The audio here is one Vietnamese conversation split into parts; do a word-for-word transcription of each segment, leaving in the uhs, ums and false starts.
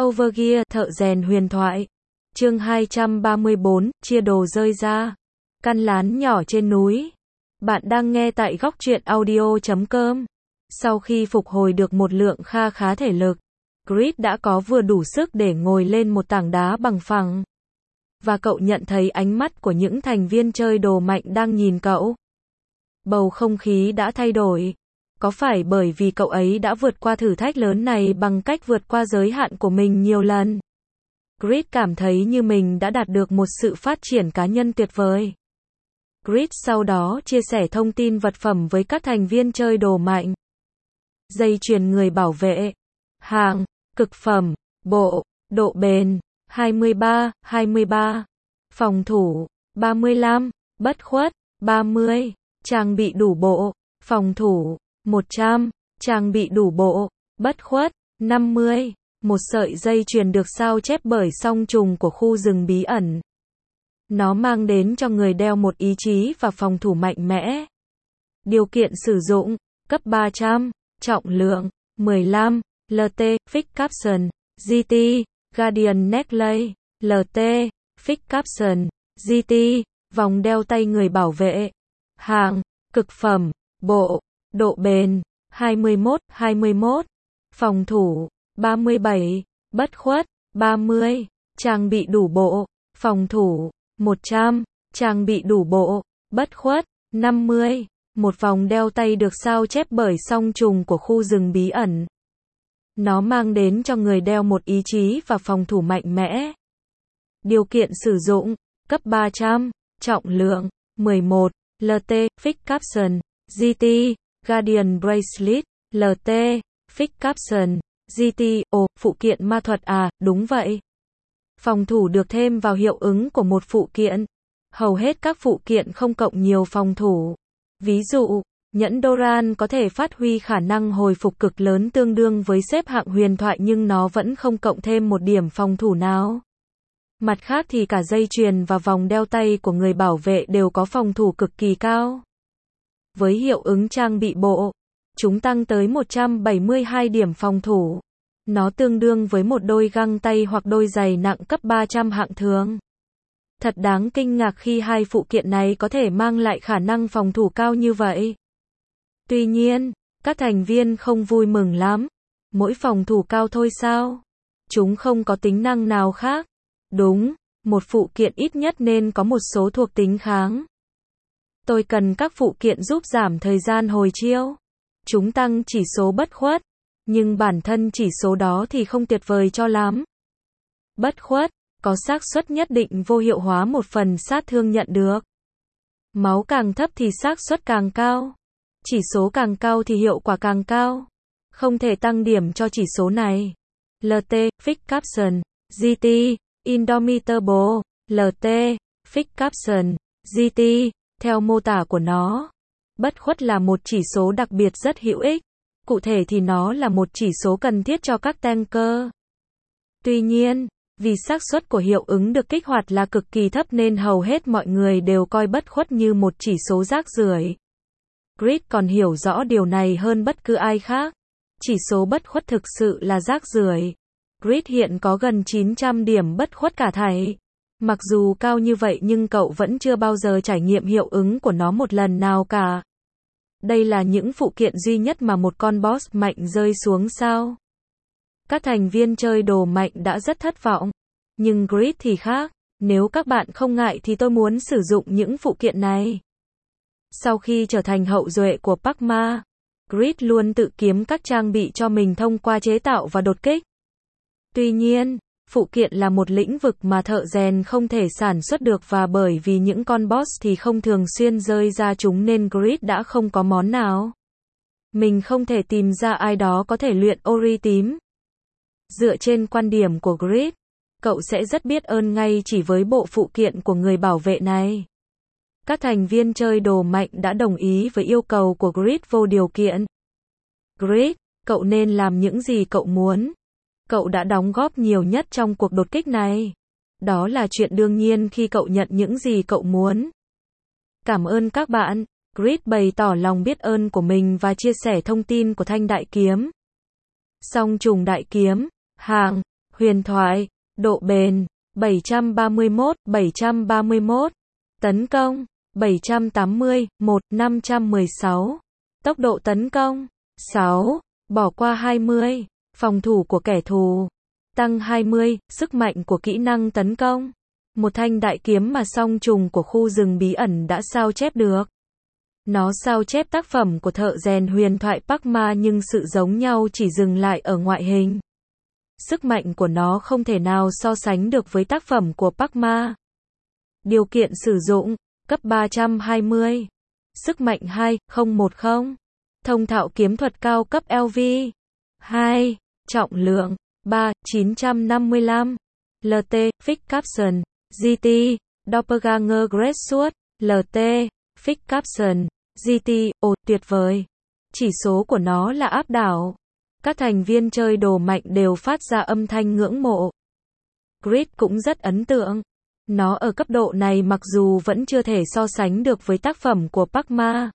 Overgear, thợ rèn huyền thoại. Chương hai trăm ba mươi bốn, chia đồ rơi ra. Căn lán nhỏ trên núi. Bạn đang nghe tại góc truyện audio chấm com. Sau khi phục hồi được một lượng kha khá thể lực, Grit đã có vừa đủ sức để ngồi lên một tảng đá bằng phẳng. Và cậu nhận thấy ánh mắt của những thành viên chơi đồ mạnh đang nhìn cậu. Bầu không khí đã thay đổi. Có phải bởi vì cậu ấy đã vượt qua thử thách lớn này bằng cách vượt qua giới hạn của mình nhiều lần? Grit cảm thấy như mình đã đạt được một sự phát triển cá nhân tuyệt vời. Grit sau đó chia sẻ thông tin vật phẩm với các thành viên chơi đồ mạnh. Dây chuyền người bảo vệ. Hạng, cực phẩm, bộ, độ bền, hai mươi ba, hai mươi ba. Phòng thủ, ba mươi lăm, bất khuất, ba mươi. Trang bị đủ bộ, phòng thủ, một trăm. Trang bị đủ bộ, bất khuất, năm mươi. Một sợi dây chuyền được sao chép bởi song trùng của khu rừng bí ẩn. Nó mang đến cho người đeo một ý chí và phòng thủ mạnh mẽ. Điều kiện sử dụng, cấp ba trăm, trọng lượng, mười lăm, lờ tê, Fix Capson, giê tê, Guardian Necklace, lờ tê, Fix Capson, giê tê, vòng đeo tay người bảo vệ. Hạng, cực phẩm, bộ, độ bền, hai mươi mốt, hai mươi mốt, phòng thủ, ba mươi bảy, bất khuất, ba mươi, trang bị đủ bộ, phòng thủ, một trăm, trang bị đủ bộ, bất khuất, năm mươi, một vòng đeo tay được sao chép bởi song trùng của khu rừng bí ẩn. Nó mang đến cho người đeo một ý chí và phòng thủ mạnh mẽ. Điều kiện sử dụng, cấp ba trăm, trọng lượng, mười một, lờ tê, Fix Capson, giê tê, Guardian Bracelet, lờ tê, Fix Capson, giê tê, ồ, phụ kiện ma thuật à, đúng vậy. Phòng thủ được thêm vào hiệu ứng của một phụ kiện. Hầu hết các phụ kiện không cộng nhiều phòng thủ. Ví dụ, nhẫn Doran có thể phát huy khả năng hồi phục cực lớn tương đương với xếp hạng huyền thoại nhưng nó vẫn không cộng thêm một điểm phòng thủ nào. Mặt khác thì cả dây chuyền và vòng đeo tay của người bảo vệ đều có phòng thủ cực kỳ cao. Với hiệu ứng trang bị bộ, chúng tăng tới một trăm bảy mươi hai điểm phòng thủ. Nó tương đương với một đôi găng tay hoặc đôi giày nặng cấp ba trăm hạng thường. Thật đáng kinh ngạc khi hai phụ kiện này có thể mang lại khả năng phòng thủ cao như vậy. Tuy nhiên, các thành viên không vui mừng lắm. Mỗi phòng thủ cao thôi sao? Chúng không có tính năng nào khác. Đúng, một phụ kiện ít nhất nên có một số thuộc tính kháng. Tôi cần các phụ kiện giúp giảm thời gian hồi chiêu. Chúng tăng chỉ số bất khuất. Nhưng bản thân chỉ số đó thì không tuyệt vời cho lắm. Bất khuất, có xác suất nhất định vô hiệu hóa một phần sát thương nhận được. Máu càng thấp thì xác suất càng cao. Chỉ số càng cao thì hiệu quả càng cao. Không thể tăng điểm cho chỉ số này. lờ tê, Fix Capson, giê tê, Indomitable, lờ tê, Fix Capson, giê tê, theo mô tả của nó. Bất khuất là một chỉ số đặc biệt rất hữu ích. Cụ thể thì nó là một chỉ số cần thiết cho các tanker. Tuy nhiên, vì xác suất của hiệu ứng được kích hoạt là cực kỳ thấp nên hầu hết mọi người đều coi bất khuất như một chỉ số rác rưởi. Grit còn hiểu rõ điều này hơn bất cứ ai khác. Chỉ số bất khuất thực sự là rác rưởi. Grit hiện có gần chín trăm điểm bất khuất cả thảy. Mặc dù cao như vậy nhưng cậu vẫn chưa bao giờ trải nghiệm hiệu ứng của nó một lần nào cả. Đây là những phụ kiện duy nhất mà một con boss mạnh rơi xuống sao? Các thành viên chơi đồ mạnh đã rất thất vọng. Nhưng Grit thì khác. Nếu các bạn không ngại thì tôi muốn sử dụng những phụ kiện này. Sau khi trở thành hậu duệ của Pakma, Grit luôn tự kiếm các trang bị cho mình thông qua chế tạo và đột kích. Tuy nhiên, phụ kiện là một lĩnh vực mà thợ rèn không thể sản xuất được và bởi vì những con boss thì không thường xuyên rơi ra chúng nên Grit đã không có món nào. Mình không thể tìm ra ai đó có thể luyện ori tím. Dựa trên quan điểm của Grit, cậu sẽ rất biết ơn ngay chỉ với bộ phụ kiện của người bảo vệ này. Các thành viên chơi đồ mạnh đã đồng ý với yêu cầu của Grit vô điều kiện. Grit, cậu nên làm những gì cậu muốn. Cậu đã đóng góp nhiều nhất trong cuộc đột kích này. Đó là chuyện đương nhiên khi cậu nhận những gì cậu muốn. Cảm ơn các bạn. Grit bày tỏ lòng biết ơn của mình và chia sẻ thông tin của thanh đại kiếm. Song trùng đại kiếm, hạng, Huyền thoại, độ bền, bảy trăm ba mươi mốt, bảy trăm ba mươi mốt. Tấn công, bảy trăm tám mươi, một, năm trăm mười sáu. Tốc độ tấn công, sáu. Bỏ qua hai mươi. Phòng thủ của kẻ thù, tăng hai mươi. Sức mạnh của kỹ năng tấn công. Một thanh đại kiếm mà song trùng của khu rừng bí ẩn đã sao chép được. Nó sao chép tác phẩm của thợ rèn huyền thoại Park Ma, nhưng sự giống nhau chỉ dừng lại ở ngoại hình. Sức mạnh của nó không thể nào so sánh được với tác phẩm của Park Ma. Điều kiện sử dụng, cấp ba trăm hai mươi. Sức mạnh hai không một không. Thông thạo kiếm thuật cao cấp L V. hai. Trọng lượng, ba chín trăm năm mươi lăm. L T, Fix Capson, G T, Doppelganger Great Sword, L T, Fix Capson, G T, ồ, tuyệt vời. Chỉ số của nó là áp đảo. Các thành viên chơi đồ mạnh đều phát ra âm thanh ngưỡng mộ. Grid cũng rất ấn tượng. Nó ở cấp độ này mặc dù vẫn chưa thể so sánh được với tác phẩm của Park Ma.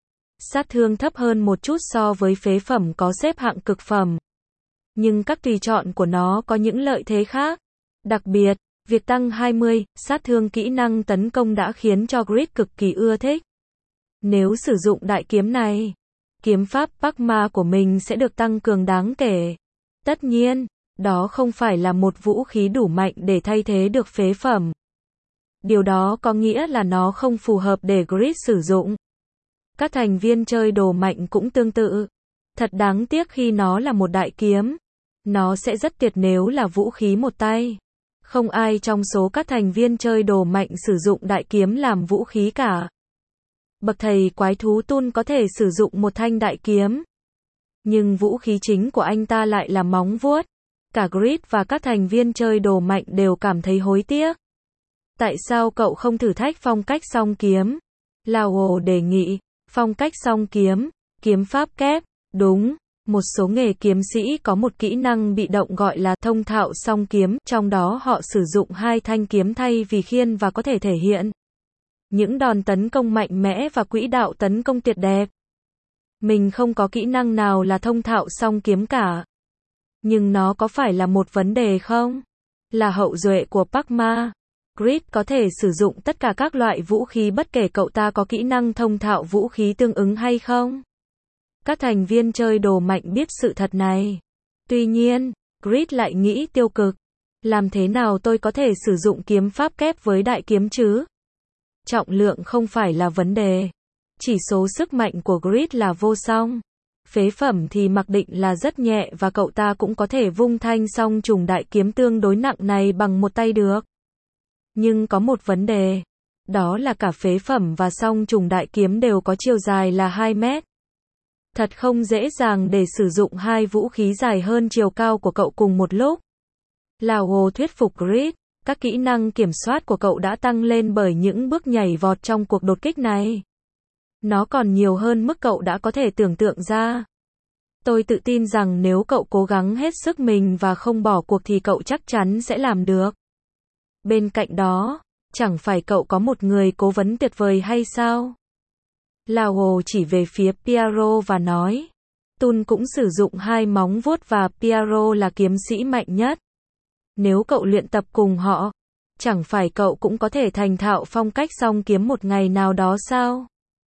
Sát thương thấp hơn một chút so với phế phẩm có xếp hạng cực phẩm. Nhưng các tùy chọn của nó có những lợi thế khác. Đặc biệt, việc tăng hai mươi sát thương kỹ năng tấn công đã khiến cho Grid cực kỳ ưa thích. Nếu sử dụng đại kiếm này, kiếm pháp Park Ma của mình sẽ được tăng cường đáng kể. Tất nhiên, đó không phải là một vũ khí đủ mạnh để thay thế được phế phẩm. Điều đó có nghĩa là nó không phù hợp để Grid sử dụng. Các thành viên chơi đồ mạnh cũng tương tự. Thật đáng tiếc khi nó là một đại kiếm. Nó sẽ rất tuyệt nếu là vũ khí một tay. Không ai trong số các thành viên chơi đồ mạnh sử dụng đại kiếm làm vũ khí cả. Bậc thầy quái thú Tun có thể sử dụng một thanh đại kiếm. Nhưng vũ khí chính của anh ta lại là móng vuốt. Cả Grid và các thành viên chơi đồ mạnh đều cảm thấy hối tiếc. Tại sao cậu không thử thách phong cách song kiếm? Lao đề nghị, phong cách song kiếm, kiếm pháp kép, đúng. Một số nghề kiếm sĩ có một kỹ năng bị động gọi là thông thạo song kiếm, trong đó họ sử dụng hai thanh kiếm thay vì khiên và có thể thể hiện những đòn tấn công mạnh mẽ và quỹ đạo tấn công tuyệt đẹp. Mình không có kỹ năng nào là thông thạo song kiếm cả. Nhưng nó có phải là một vấn đề không? Là hậu duệ của Park Ma, Grid có thể sử dụng tất cả các loại vũ khí bất kể cậu ta có kỹ năng thông thạo vũ khí tương ứng hay không. Các thành viên chơi đồ mạnh biết sự thật này. Tuy nhiên, Grid lại nghĩ tiêu cực. Làm thế nào tôi có thể sử dụng kiếm pháp kép với đại kiếm chứ? Trọng lượng không phải là vấn đề. Chỉ số sức mạnh của Grid là vô song. Phế phẩm thì mặc định là rất nhẹ và cậu ta cũng có thể vung thanh song trùng đại kiếm tương đối nặng này bằng một tay được. Nhưng có một vấn đề. Đó là cả phế phẩm và song trùng đại kiếm đều có chiều dài là hai mét. Thật không dễ dàng để sử dụng hai vũ khí dài hơn chiều cao của cậu cùng một lúc. Lao thuyết phục Grid, các kỹ năng kiểm soát của cậu đã tăng lên bởi những bước nhảy vọt trong cuộc đột kích này. Nó còn nhiều hơn mức cậu đã có thể tưởng tượng ra. Tôi tự tin rằng nếu cậu cố gắng hết sức mình và không bỏ cuộc thì cậu chắc chắn sẽ làm được. Bên cạnh đó, chẳng phải cậu có một người cố vấn tuyệt vời hay sao? Lao chỉ về phía Piero và nói. Tun cũng sử dụng hai móng vuốt và Piero là kiếm sĩ mạnh nhất. Nếu cậu luyện tập cùng họ, chẳng phải cậu cũng có thể thành thạo phong cách song kiếm một ngày nào đó sao?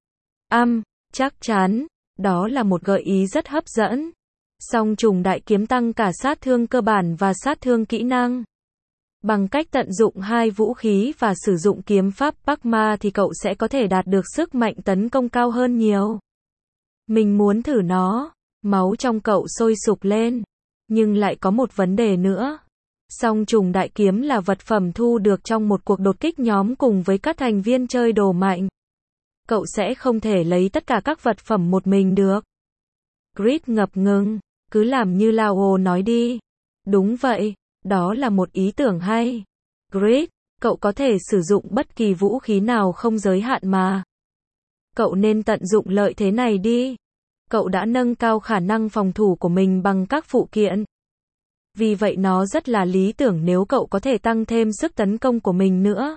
Âm, chắc chắn, đó là một gợi ý rất hấp dẫn. Song trùng đại kiếm tăng cả sát thương cơ bản và sát thương kỹ năng. Bằng cách tận dụng hai vũ khí và sử dụng kiếm pháp Park Ma thì cậu sẽ có thể đạt được sức mạnh tấn công cao hơn nhiều. Mình muốn thử nó. Máu trong cậu sôi sục lên. Nhưng lại có một vấn đề nữa. Song trùng đại kiếm là vật phẩm thu được trong một cuộc đột kích nhóm cùng với các thành viên chơi đồ mạnh. Cậu sẽ không thể lấy tất cả các vật phẩm một mình được. Grid ngập ngừng. Cứ làm như Lao nói đi. Đúng vậy. Đó là một ý tưởng hay. Grid, cậu có thể sử dụng bất kỳ vũ khí nào không giới hạn mà. Cậu nên tận dụng lợi thế này đi. Cậu đã nâng cao khả năng phòng thủ của mình bằng các phụ kiện. Vì vậy nó rất là lý tưởng nếu cậu có thể tăng thêm sức tấn công của mình nữa.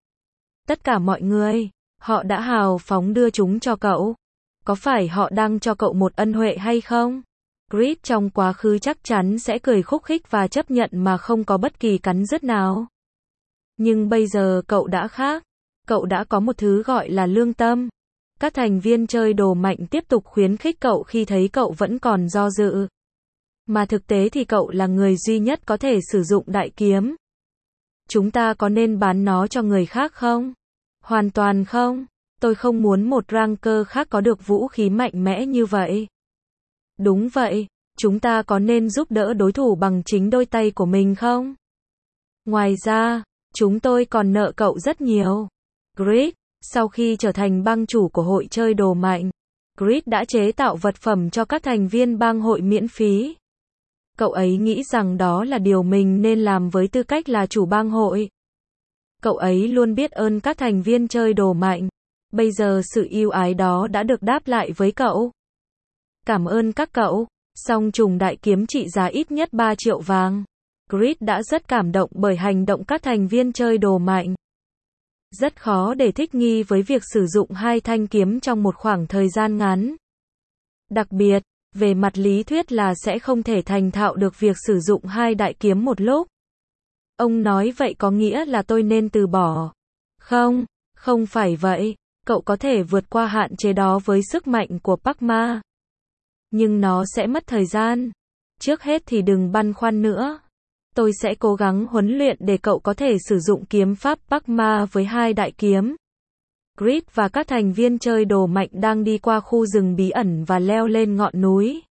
Tất cả mọi người, họ đã hào phóng đưa chúng cho cậu. Có phải họ đang cho cậu một ân huệ hay không? Grit trong quá khứ chắc chắn sẽ cười khúc khích và chấp nhận mà không có bất kỳ cắn rứt nào. Nhưng bây giờ cậu đã khác. Cậu đã có một thứ gọi là lương tâm. Các thành viên chơi đồ mạnh tiếp tục khuyến khích cậu khi thấy cậu vẫn còn do dự. Mà thực tế thì cậu là người duy nhất có thể sử dụng đại kiếm. Chúng ta có nên bán nó cho người khác không? Hoàn toàn không. Tôi không muốn một ranker khác có được vũ khí mạnh mẽ như vậy. Đúng vậy, chúng ta có nên giúp đỡ đối thủ bằng chính đôi tay của mình không? Ngoài ra, chúng tôi còn nợ cậu rất nhiều. Grit, sau khi trở thành bang chủ của hội chơi đồ mạnh, Grit đã chế tạo vật phẩm cho các thành viên bang hội miễn phí. Cậu ấy nghĩ rằng đó là điều mình nên làm với tư cách là chủ bang hội. Cậu ấy luôn biết ơn các thành viên chơi đồ mạnh. Bây giờ sự ưu ái đó đã được đáp lại với cậu. Cảm ơn các cậu. Song trùng đại kiếm trị giá ít nhất ba triệu vàng. Grit đã rất cảm động bởi hành động các thành viên chơi đồ mạnh. Rất khó để thích nghi với việc sử dụng hai thanh kiếm trong một khoảng thời gian ngắn. Đặc biệt, về mặt lý thuyết là sẽ không thể thành thạo được việc sử dụng hai đại kiếm một lúc. Ông nói vậy có nghĩa là tôi nên từ bỏ. Không, không phải vậy. Cậu có thể vượt qua hạn chế đó với sức mạnh của Pakma. Nhưng nó sẽ mất thời gian. Trước hết thì đừng băn khoăn nữa. Tôi sẽ cố gắng huấn luyện để cậu có thể sử dụng kiếm pháp Pakma với hai đại kiếm. Grit và các thành viên chơi đồ mạnh đang đi qua khu rừng bí ẩn và leo lên ngọn núi.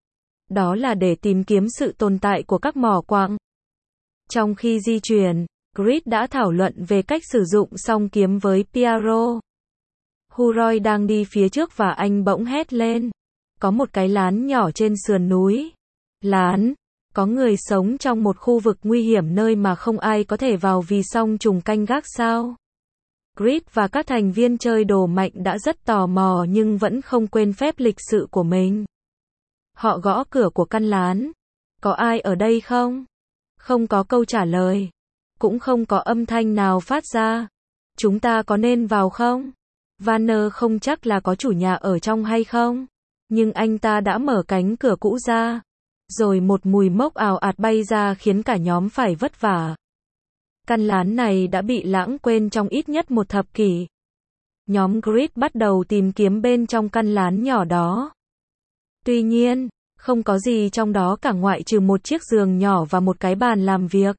Đó là để tìm kiếm sự tồn tại của các mỏ quặng. Trong khi di chuyển, Grit đã thảo luận về cách sử dụng song kiếm với Piaro. Huroy đang đi phía trước và anh bỗng hét lên. Có một cái lán nhỏ trên sườn núi. Lán. Có người sống trong một khu vực nguy hiểm nơi mà không ai có thể vào vì song trùng canh gác sao? Grit và các thành viên chơi đồ mạnh đã rất tò mò nhưng vẫn không quên phép lịch sự của mình. Họ gõ cửa của căn lán. Có ai ở đây không? Không có câu trả lời. Cũng không có âm thanh nào phát ra. Chúng ta có nên vào không? Vanner không chắc là có chủ nhà ở trong hay không. Nhưng anh ta đã mở cánh cửa cũ ra. Rồi một mùi mốc ào ạt bay ra khiến cả nhóm phải vất vả. Căn lán này đã bị lãng quên trong ít nhất một thập kỷ. Nhóm Grit bắt đầu tìm kiếm bên trong căn lán nhỏ đó. Tuy nhiên, không có gì trong đó cả ngoại trừ một chiếc giường nhỏ và một cái bàn làm việc.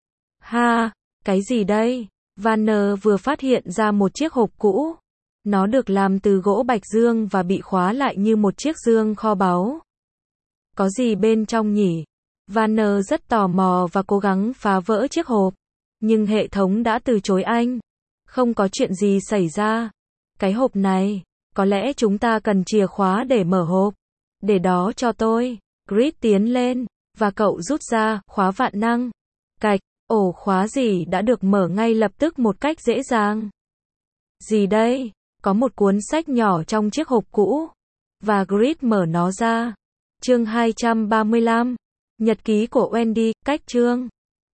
Ha, cái gì đây? Vanner vừa phát hiện ra một chiếc hộp cũ. Nó được làm từ gỗ bạch dương và bị khóa lại như một chiếc dương kho báu. Có gì bên trong nhỉ? Vanner rất tò mò và cố gắng phá vỡ chiếc hộp. Nhưng hệ thống đã từ chối anh. Không có chuyện gì xảy ra. Cái hộp này, có lẽ chúng ta cần chìa khóa để mở hộp. Để đó cho tôi. Grit tiến lên, và cậu rút ra khóa vạn năng. Cạch, ổ khóa gì đã được mở ngay lập tức một cách dễ dàng. Gì đây? Có một cuốn sách nhỏ trong chiếc hộp cũ. Và Grit mở nó ra. Chương hai trăm ba mươi lăm. Nhật ký của Wendy, cách chương.